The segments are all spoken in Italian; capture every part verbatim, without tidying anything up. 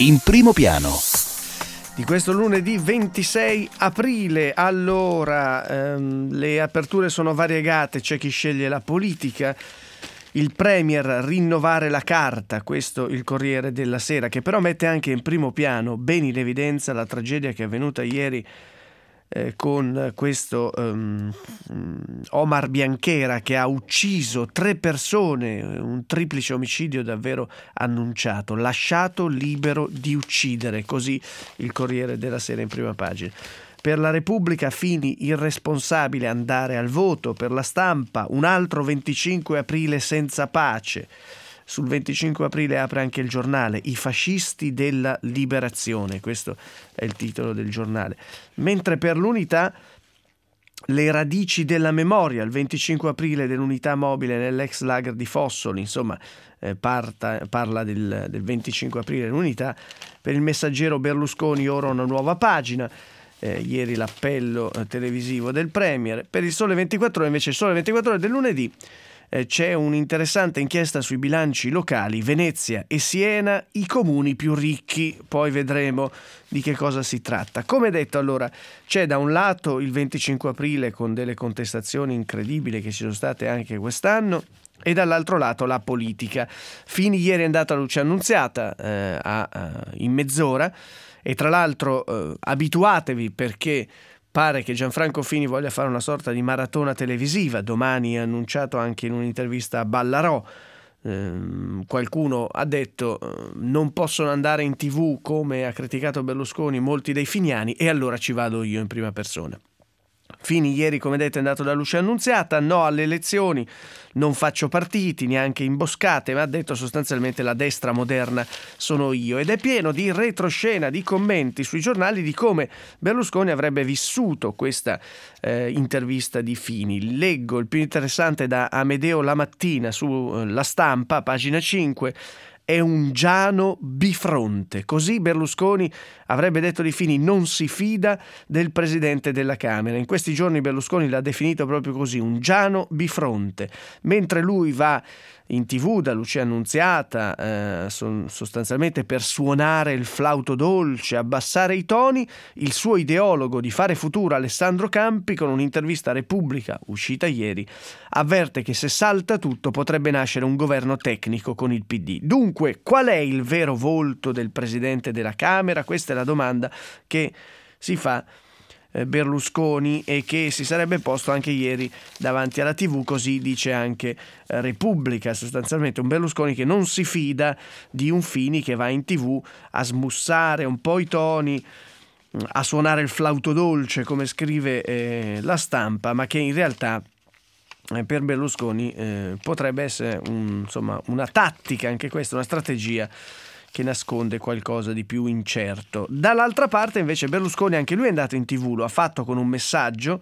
In primo piano. Di questo lunedì ventisei aprile. Allora, ehm, le aperture sono variegate, c'è chi sceglie la politica, il Premier rinnovare la carta, questo il Corriere della Sera, che però mette anche in primo piano, ben in evidenza, la tragedia che è avvenuta ieri eh, con questo um, Omar Bianchera, che ha ucciso tre persone, un triplice omicidio davvero annunciato, lasciato libero di uccidere, così il Corriere della Sera in prima pagina. Per la Repubblica, Fini irresponsabile andare al voto. Per la Stampa, un altro venticinque aprile senza pace. Sul venticinque aprile apre anche il Giornale, i fascisti della liberazione, questo è il titolo del giornale. Mentre per l'Unità, le radici della memoria, il venticinque aprile dell'unità mobile nell'ex lager di Fossoli, insomma eh, parta, parla del, del venticinque aprile dell'unità. Per il Messaggero, Berlusconi ora una nuova pagina. Eh, ieri l'appello eh, televisivo del Premier. Per il Sole ventiquattro Ore, invece, il Sole ventiquattro Ore del lunedì, eh, c'è un'interessante inchiesta sui bilanci locali. Venezia e Siena, i comuni più ricchi. Poi vedremo di che cosa si tratta. Come detto, allora, c'è da un lato il venticinque aprile con delle contestazioni incredibili che ci sono state anche quest'anno, e dall'altro lato la politica. Fini ieri è andata a Luce Annunziata eh, a, a, in mezz'ora. E tra l'altro eh, abituatevi, perché pare che Gianfranco Fini voglia fare una sorta di maratona televisiva. Domani è annunciato anche in un'intervista a Ballarò. Eh, qualcuno ha detto eh, non possono andare in tv come ha criticato Berlusconi molti dei finiani, e allora ci vado io in prima persona. Fini ieri, come detto, è andato da Luce Annunziata, no alle elezioni, non faccio partiti, neanche imboscate, ma ha detto sostanzialmente la destra moderna sono io, ed è pieno di retroscena, di commenti sui giornali di come Berlusconi avrebbe vissuto questa eh, intervista di Fini. Leggo il più interessante da Amedeo Lamattina su eh, La Stampa, pagina cinque. È un Giano bifronte, così Berlusconi avrebbe detto di Fini, non si fida del presidente della Camera. In questi giorni Berlusconi l'ha definito proprio così, un Giano bifronte, mentre lui va in tv da Luce Annunziata eh, sostanzialmente per suonare il flauto dolce, abbassare i toni. Il suo ideologo di Fare Futuro, Alessandro Campi, con un'intervista a Repubblica uscita ieri, avverte che se salta tutto potrebbe nascere un governo tecnico con il P D. Dunque, qual è il vero volto del presidente della Camera? Questa è la domanda che si fa Berlusconi e che si sarebbe posto anche ieri davanti alla tv, così dice anche Repubblica. Sostanzialmente un Berlusconi che non si fida di un Fini che va in tv a smussare un po' i toni, a suonare il flauto dolce, come scrive eh, La Stampa, ma che in realtà eh, per Berlusconi eh, potrebbe essere un, insomma, una tattica, anche questa, una strategia che nasconde qualcosa di più incerto. Dall'altra parte invece Berlusconi, anche lui è andato in tv, lo ha fatto con un messaggio,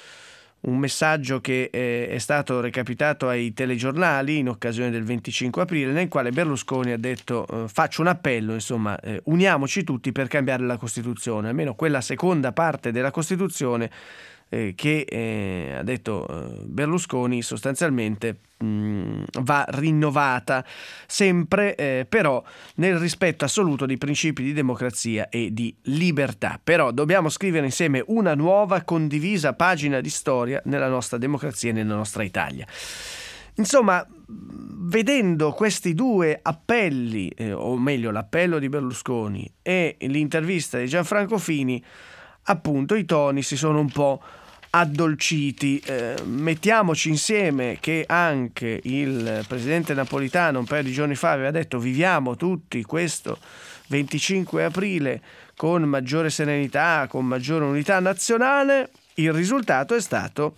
un messaggio che eh, è stato recapitato ai telegiornali in occasione del venticinque aprile, nel quale Berlusconi ha detto eh, faccio un appello, insomma, eh, uniamoci tutti per cambiare la Costituzione, almeno quella seconda parte della Costituzione eh, che eh, ha detto eh, Berlusconi sostanzialmente mh, va rinnovata, sempre eh, però nel rispetto assoluto dei principi di democrazia e di libertà. Però dobbiamo scrivere insieme una nuova condivisa pagina di storia nella nostra democrazia e nella nostra Italia. Insomma, vedendo questi due appelli, eh, o meglio l'appello di Berlusconi e l'intervista di Gianfranco Fini, appunto i toni si sono un po' addolciti. Eh, mettiamoci insieme che anche il presidente Napolitano un paio di giorni fa aveva detto viviamo tutti questo venticinque aprile con maggiore serenità, con maggiore unità nazionale. Il risultato è stato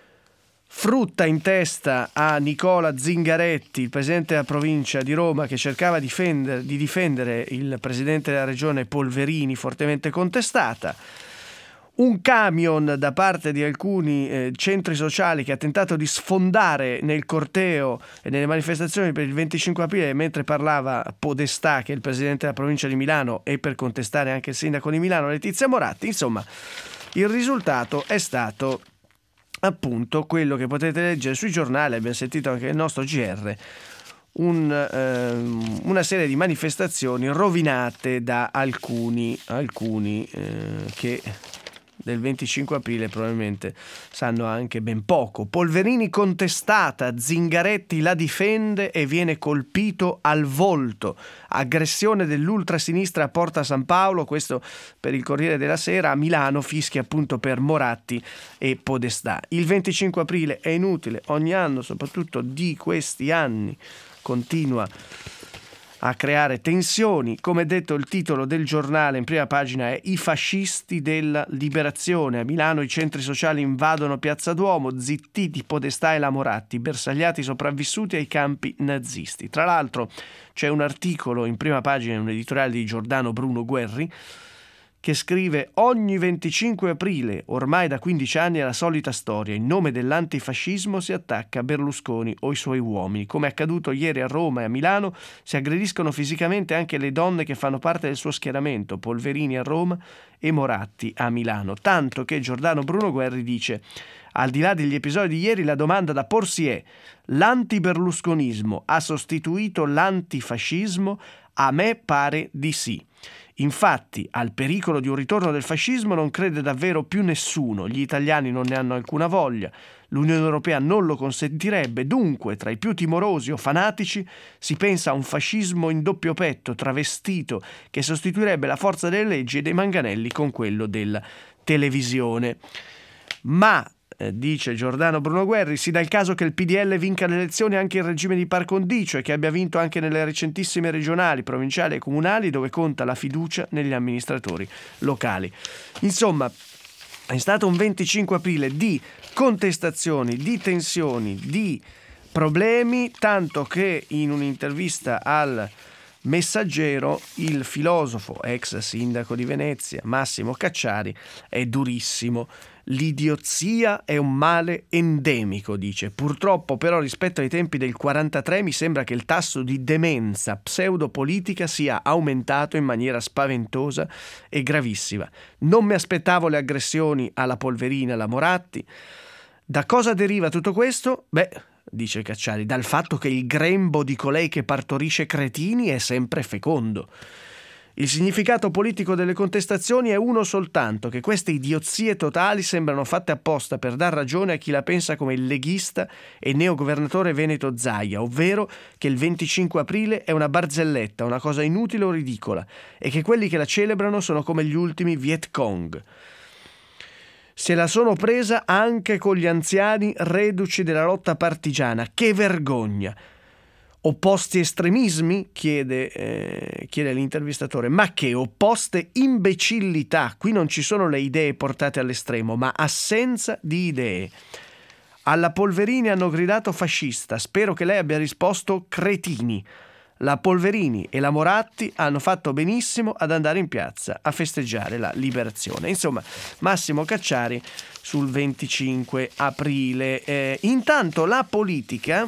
frutta in testa a Nicola Zingaretti, il presidente della provincia di Roma, che cercava di difendere, di difendere il presidente della regione Polverini, fortemente contestata. Un camion da parte di alcuni eh, centri sociali che ha tentato di sfondare nel corteo e nelle manifestazioni per il venticinque aprile mentre parlava Podestà, che è il presidente della provincia di Milano, e per contestare anche il sindaco di Milano Letizia Moratti. Insomma, il risultato è stato appunto quello che potete leggere sui giornali, abbiamo sentito anche nel nostro G R, un, ehm, una serie di manifestazioni rovinate da alcuni, alcuni eh, che del venticinque aprile probabilmente sanno anche ben poco. Polverini contestata, Zingaretti la difende e viene colpito al volto. Aggressione dell'ultrasinistra a Porta San Paolo, questo per il Corriere della Sera. A Milano fischia appunto per Moratti e Podestà. Il venticinque aprile è inutile, ogni anno, soprattutto di questi anni, continua a creare tensioni. Come detto, il titolo del giornale in prima pagina è "I fascisti della liberazione". A Milano i centri sociali invadono Piazza Duomo, zittiti Podestà e la Moratti, bersagliati sopravvissuti ai campi nazisti. Tra l'altro c'è un articolo in prima pagina, un editoriale di Giordano Bruno Guerri, che scrive: ogni venticinque aprile, ormai da quindici anni, è la solita storia. In nome dell'antifascismo si attacca Berlusconi o i suoi uomini. Come è accaduto ieri a Roma e a Milano, si aggrediscono fisicamente anche le donne che fanno parte del suo schieramento, Polverini a Roma e Moratti a Milano. Tanto che Giordano Bruno Guerri dice: al di là degli episodi di ieri, la domanda da porsi è: l'antiberlusconismo ha sostituito l'antifascismo? A me pare di sì. Infatti, al pericolo di un ritorno del fascismo non crede davvero più nessuno. Gli italiani non ne hanno alcuna voglia. L'Unione Europea non lo consentirebbe. Dunque, tra i più timorosi o fanatici, si pensa a un fascismo in doppio petto, travestito, che sostituirebbe la forza delle leggi e dei manganelli con quello della televisione. Ma dice Giordano Bruno Guerri, si dà il caso che il P D L vinca le elezioni anche in regime di par condicio e che abbia vinto anche nelle recentissime regionali, provinciali e comunali, dove conta la fiducia negli amministratori locali. Insomma, è stato un venticinque aprile di contestazioni, di tensioni, di problemi, tanto che in un'intervista al Messaggero il filosofo, ex sindaco di Venezia, Massimo Cacciari, è durissimo. L'idiozia è un male endemico, dice. Purtroppo però rispetto ai tempi del quarantatré mi sembra che il tasso di demenza pseudopolitica sia aumentato in maniera spaventosa e gravissima. Non mi aspettavo le aggressioni alla Polverini e alla Moratti. Da cosa deriva tutto questo? Beh, dice Cacciari, dal fatto che il grembo di colei che partorisce cretini è sempre fecondo. Il significato politico delle contestazioni è uno soltanto, che queste idiozie totali sembrano fatte apposta per dar ragione a chi la pensa come il leghista e neogovernatore veneto Zaia, ovvero che il venticinque aprile è una barzelletta, una cosa inutile o ridicola, e che quelli che la celebrano sono come gli ultimi Viet Cong. Se la sono presa anche con gli anziani reduci della lotta partigiana. Che vergogna! Opposti estremismi? Chiede, eh, chiede l'intervistatore. Ma che opposte imbecillità! Qui non ci sono le idee portate all'estremo, ma assenza di idee. Alla Polverini hanno gridato fascista. Spero che lei abbia risposto cretini. La Polverini e la Moratti hanno fatto benissimo ad andare in piazza a festeggiare la liberazione. Insomma, Massimo Cacciari sul venticinque aprile. Eh, intanto la politica,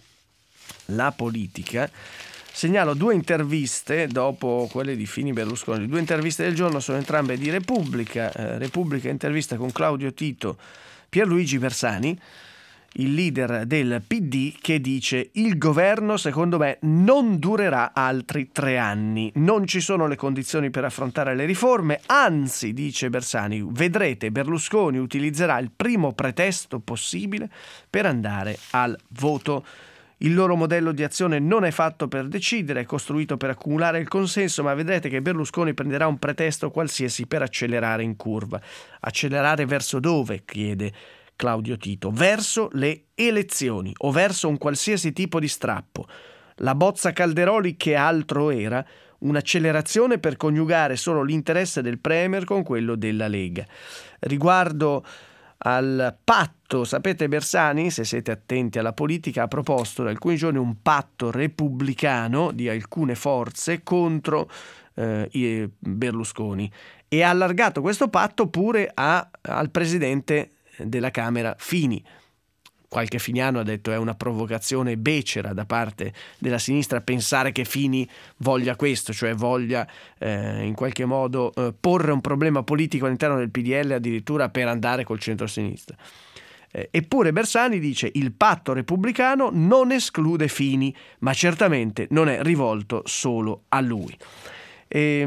la politica, segnalo due interviste dopo quelle di Fini Berlusconi. Due interviste del giorno, sono entrambe di Repubblica. Eh, Repubblica intervista con Claudio Tito, Pierluigi Bersani, il leader del P D, che dice: il governo secondo me non durerà altri tre anni, non ci sono le condizioni per affrontare le riforme, anzi, dice Bersani, vedrete Berlusconi utilizzerà il primo pretesto possibile per andare al voto. Il loro modello di azione non è fatto per decidere, è costruito per accumulare il consenso, ma vedrete che Berlusconi prenderà un pretesto qualsiasi per accelerare in curva. Accelerare verso dove? Chiede Claudio Tito. Verso le elezioni o verso un qualsiasi tipo di strappo. La bozza Calderoli, che altro era? Un'accelerazione per coniugare solo l'interesse del Premier con quello della Lega. Riguardo al patto, sapete, Bersani, se siete attenti alla politica, ha proposto da alcuni giorni un patto repubblicano di alcune forze contro eh, Berlusconi e ha allargato questo patto pure a, al presidente della Camera Fini. Qualche finiano ha detto è una provocazione becera da parte della sinistra pensare che Fini voglia questo, cioè voglia eh, in qualche modo eh, porre un problema politico all'interno del P D L addirittura per andare col centro-sinistra. Eh, eppure Bersani dice: il patto repubblicano non esclude Fini, ma certamente non è rivolto solo a lui. E,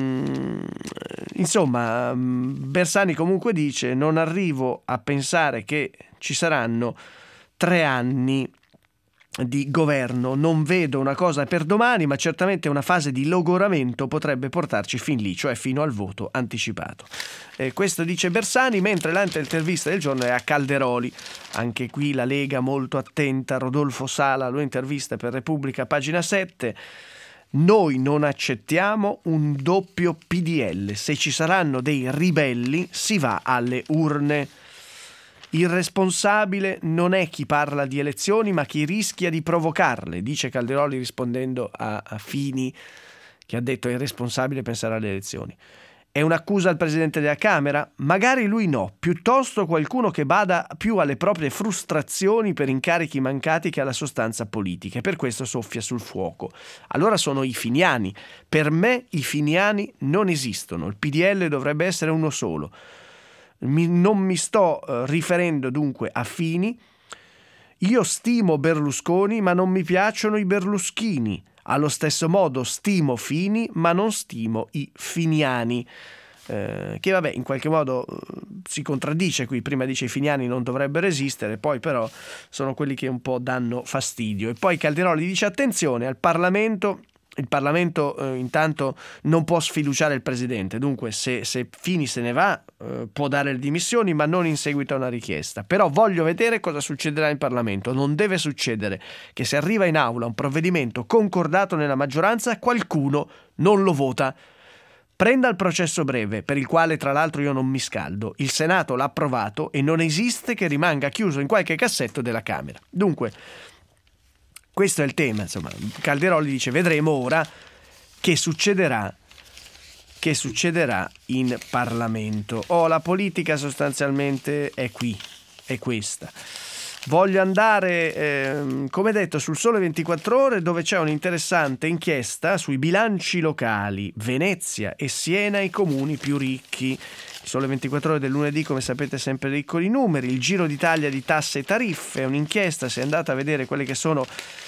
insomma, Bersani comunque dice: non arrivo a pensare che ci saranno tre anni di governo, non vedo una cosa per domani, ma certamente una fase di logoramento potrebbe portarci fin lì, cioè fino al voto anticipato. Eh, questo dice Bersani, mentre l'altra intervista del giorno è a Calderoli. Anche qui la Lega molto attenta, Rodolfo Sala lo intervista per Repubblica, pagina sette. Noi non accettiamo un doppio P D L, se ci saranno dei ribelli si va alle urne. Il responsabile non è chi parla di elezioni, ma chi rischia di provocarle, dice Calderoli rispondendo a, a Fini, che ha detto è irresponsabile pensare alle elezioni. È un'accusa al Presidente della Camera? Magari lui no, piuttosto qualcuno che bada più alle proprie frustrazioni per incarichi mancati che alla sostanza politica, e per questo soffia sul fuoco. Allora sono i finiani. Per me i finiani non esistono, il P D L dovrebbe essere uno solo. Mi, non mi sto uh, riferendo dunque a Fini. Io stimo Berlusconi, ma non mi piacciono i berluschini. Allo stesso modo stimo Fini, ma non stimo i finiani. Eh, che vabbè, in qualche modo uh, si contraddice qui. Prima dice i finiani non dovrebbero esistere, poi però sono quelli che un po' danno fastidio. E poi Calderoli dice: attenzione, al Parlamento... Il Parlamento eh, intanto non può sfiduciare il Presidente, dunque se, se Fini se ne va eh, può dare le dimissioni, ma non in seguito a una richiesta. Però voglio vedere cosa succederà in Parlamento. Non deve succedere che se arriva in aula un provvedimento concordato nella maggioranza qualcuno non lo vota. Prenda il processo breve, per il quale tra l'altro io non mi scaldo. Il Senato l'ha approvato e non esiste che rimanga chiuso in qualche cassetto della Camera. Dunque questo è il tema, insomma. Calderoli dice: vedremo ora che succederà che succederà in Parlamento. Oh, la politica sostanzialmente è qui, è questa. Voglio andare, eh, come detto, sul Sole ventiquattro Ore, dove c'è un'interessante inchiesta sui bilanci locali. Venezia e Siena i comuni più ricchi. Sole ventiquattro Ore del lunedì, come sapete, sempre ricco di numeri. Il giro d'Italia di tasse e tariffe è un'inchiesta. Se andate a vedere quelle che sono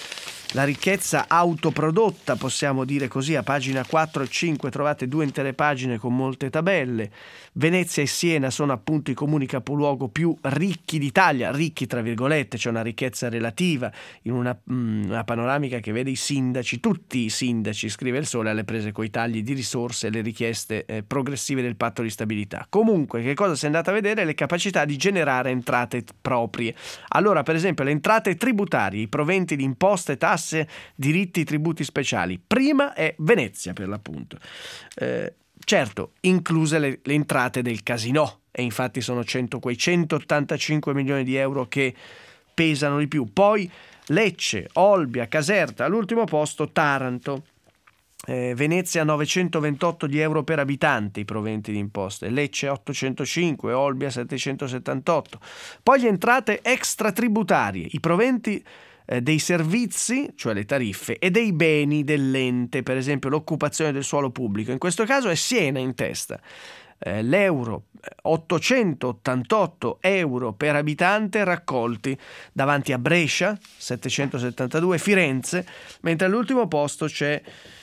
la ricchezza autoprodotta, possiamo dire così, a pagina quattro e cinque trovate due intere pagine con molte tabelle. Venezia e Siena sono appunto i comuni capoluogo più ricchi d'Italia, ricchi tra virgolette, c'è una ricchezza relativa in una, una panoramica che vede i sindaci, tutti i sindaci, scrive il Sole, alle prese coi tagli di risorse e le richieste eh, progressive del patto di stabilità. Comunque, che cosa si è andata a vedere? Le capacità di generare entrate proprie. Allora, per esempio, le entrate tributarie, i proventi di imposte, tasse, diritti, tributi speciali. Prima è Venezia, per l'appunto. Eh, certo, incluse le, le entrate del casinò, e infatti sono cento, quei centottantacinque milioni di euro che pesano di più. Poi Lecce, Olbia, Caserta, all'ultimo posto Taranto. Eh, Venezia novecentoventotto di euro per abitante i proventi di imposte, Lecce ottocentocinque, Olbia settecentosettantotto. Poi le entrate extratributarie, i proventi eh, dei servizi, cioè le tariffe, e dei beni dell'ente, per esempio l'occupazione del suolo pubblico. In questo caso è Siena in testa. Eh, l'euro, ottocentottantotto euro per abitante raccolti davanti a Brescia, settecentosettantadue, Firenze, mentre all'ultimo posto c'è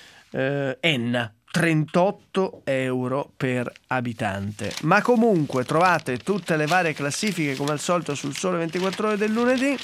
eh, Enna, trentotto euro per abitante. Ma comunque trovate tutte le varie classifiche come al solito sul Sole ventiquattro Ore del lunedì.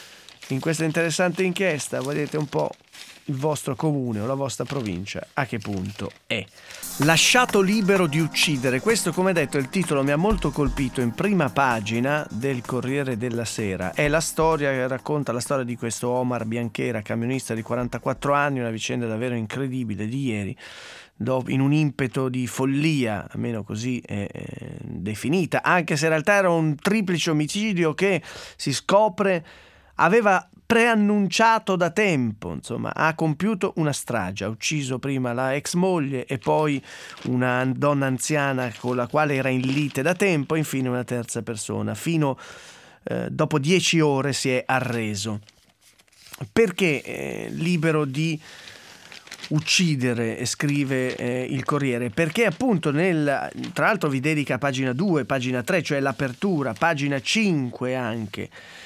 In questa interessante inchiesta vedete un po' il vostro comune o la vostra provincia a che punto è. Lasciato libero di uccidere, questo, come detto, il titolo mi ha molto colpito, in prima pagina del Corriere della Sera. È la storia che racconta la storia di questo Omar Bianchera, camionista di quarantaquattro anni, una vicenda davvero incredibile di ieri, dove, in un impeto di follia, almeno così è eh, definita, anche se in realtà era un triplice omicidio che si scopre aveva preannunciato da tempo, insomma, ha compiuto una strage, ha ucciso prima la ex moglie e poi una donna anziana con la quale era in lite da tempo, e infine una terza persona. Fino eh, dopo dieci ore si è arreso. Perché eh, libero di uccidere, scrive eh, il Corriere, perché appunto nel, tra l'altro vi dedica pagina due, pagina tre, cioè l'apertura, pagina cinque anche,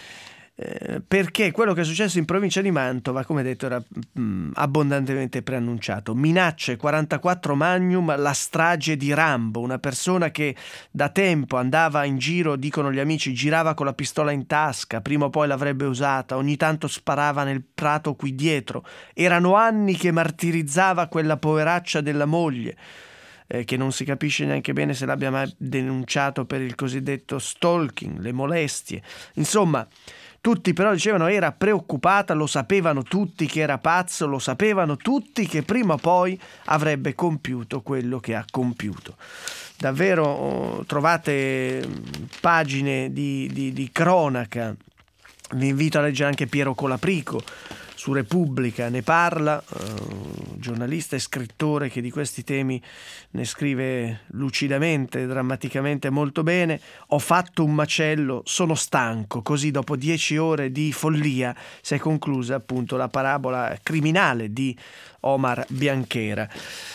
eh, perché quello che è successo in provincia di Mantova, come detto, era mh, abbondantemente preannunciato. Minacce, quarantaquattro Magnum, la strage di Rambo, una persona che da tempo andava in giro, dicono gli amici, girava con la pistola in tasca, prima o poi l'avrebbe usata, ogni tanto sparava nel prato qui dietro, erano anni che martirizzava quella poveraccia della moglie, eh, che non si capisce neanche bene se l'abbia mai denunciato per il cosiddetto stalking, le molestie, insomma. Tutti però dicevano era preoccupata, lo sapevano tutti che era pazzo, lo sapevano tutti che prima o poi avrebbe compiuto quello che ha compiuto. Davvero oh, trovate pagine di, di, di cronaca, vi invito a leggere anche Piero Colaprico su Repubblica, ne parla, eh, giornalista e scrittore che di questi temi ne scrive lucidamente, drammaticamente molto bene. Ho fatto un macello, sono stanco, così dopo dieci ore di follia si è conclusa appunto la parabola criminale di Omar Bianchera.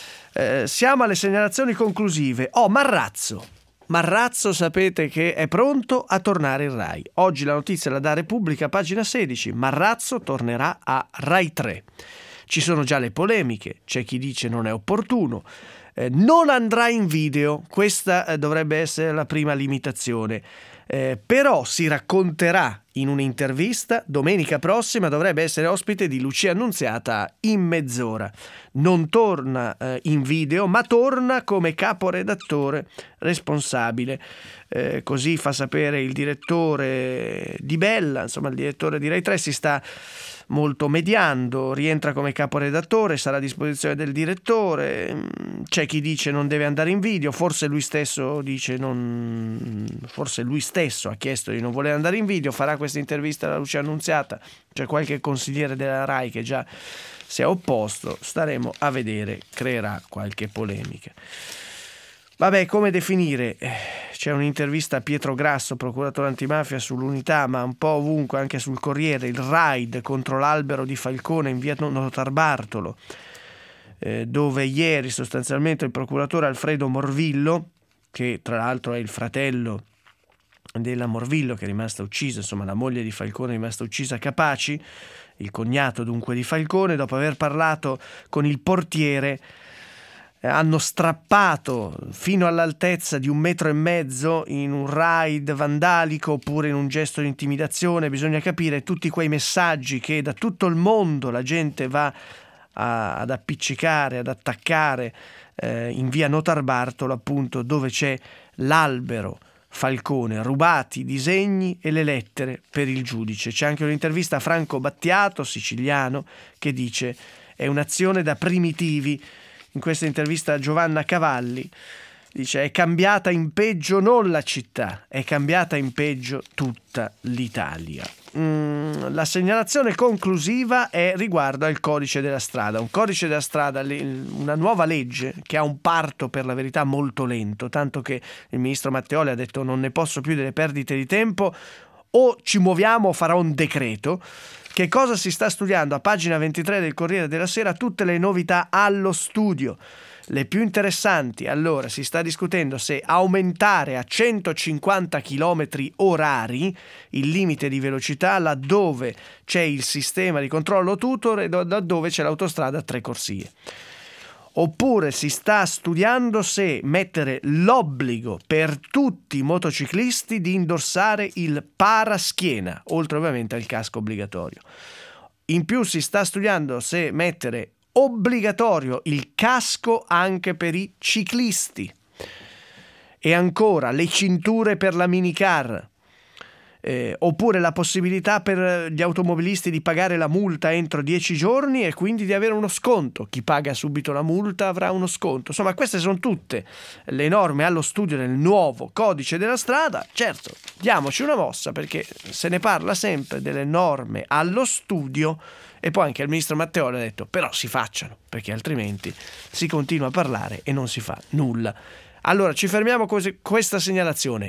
Eh, siamo alle segnalazioni conclusive. Oh, Marrazzo! Marrazzo sapete che è pronto a tornare in Rai. Oggi la notizia la dà Repubblica, pagina sedici. Marrazzo tornerà a Rai tre. Ci sono già le polemiche, c'è chi dice non è opportuno. Eh, non andrà in video, questa eh, dovrebbe essere la prima limitazione. Eh, però si racconterà in un'intervista, domenica prossima dovrebbe essere ospite di Lucia Annunziata in mezz'ora. Non torna eh, in video, ma torna come caporedattore responsabile. Eh, così fa sapere il direttore di Bella, insomma il direttore di Rai tre si sta molto mediando, rientra come caporedattore, sarà a disposizione del direttore. C'è chi dice non deve andare in video, forse lui stesso dice non, forse lui stesso ha chiesto di non voler andare in video, farà questa intervista alla Lucia Annunziata, c'è qualche consigliere della Rai che già si è opposto, staremo a vedere, creerà qualche polemica. Vabbè, come definire? C'è un'intervista a Pietro Grasso, procuratore antimafia, sull'Unità, ma un po' ovunque, anche sul Corriere, il raid contro l'albero di Falcone in via Notarbartolo, eh, dove ieri sostanzialmente il procuratore Alfredo Morvillo, che tra l'altro è il fratello della Morvillo che è rimasta uccisa, insomma la moglie di Falcone è rimasta uccisa a Capaci, il cognato dunque di Falcone, dopo aver parlato con il portiere, hanno strappato fino all'altezza di un metro e mezzo in un raid vandalico oppure in un gesto di intimidazione. Bisogna capire tutti quei messaggi che da tutto il mondo la gente va a, ad appiccicare, ad attaccare eh, in via Notarbartolo, appunto, dove c'è l'albero Falcone, rubati i disegni e le lettere per il giudice. C'è anche un'intervista a Franco Battiato, siciliano, che dice è un'azione da primitivi. In questa intervista a Giovanna Cavalli dice è cambiata in peggio non la città, è cambiata in peggio tutta l'Italia. Mm, la segnalazione conclusiva è riguardo al codice della strada. Un codice della strada, una nuova legge che ha un parto per la verità molto lento, tanto che il ministro Matteoli ha detto non ne posso più delle perdite di tempo, o ci muoviamo o farò un decreto. Che cosa si sta studiando? A pagina ventitré del Corriere della Sera tutte le novità allo studio. Le più interessanti, allora, si sta discutendo se aumentare a centocinquanta chilometri orari il limite di velocità laddove c'è il sistema di controllo tutor e laddove c'è l'autostrada a tre corsie. Oppure si sta studiando se mettere l'obbligo per tutti i motociclisti di indossare il paraschiena, oltre ovviamente al casco obbligatorio. In più si sta studiando se mettere obbligatorio il casco anche per i ciclisti. E ancora le cinture per la minicar. Eh, oppure la possibilità per gli automobilisti di pagare la multa entro dieci giorni e quindi di avere uno sconto. Chi paga subito la multa avrà uno sconto. Insomma, queste sono tutte le norme allo studio nel nuovo codice della strada. Certo, diamoci una mossa, perché se ne parla sempre delle norme allo studio e poi anche il ministro Matteoli ha detto però si facciano, perché altrimenti si continua a parlare e non si fa nulla. Allora ci fermiamo con questa segnalazione.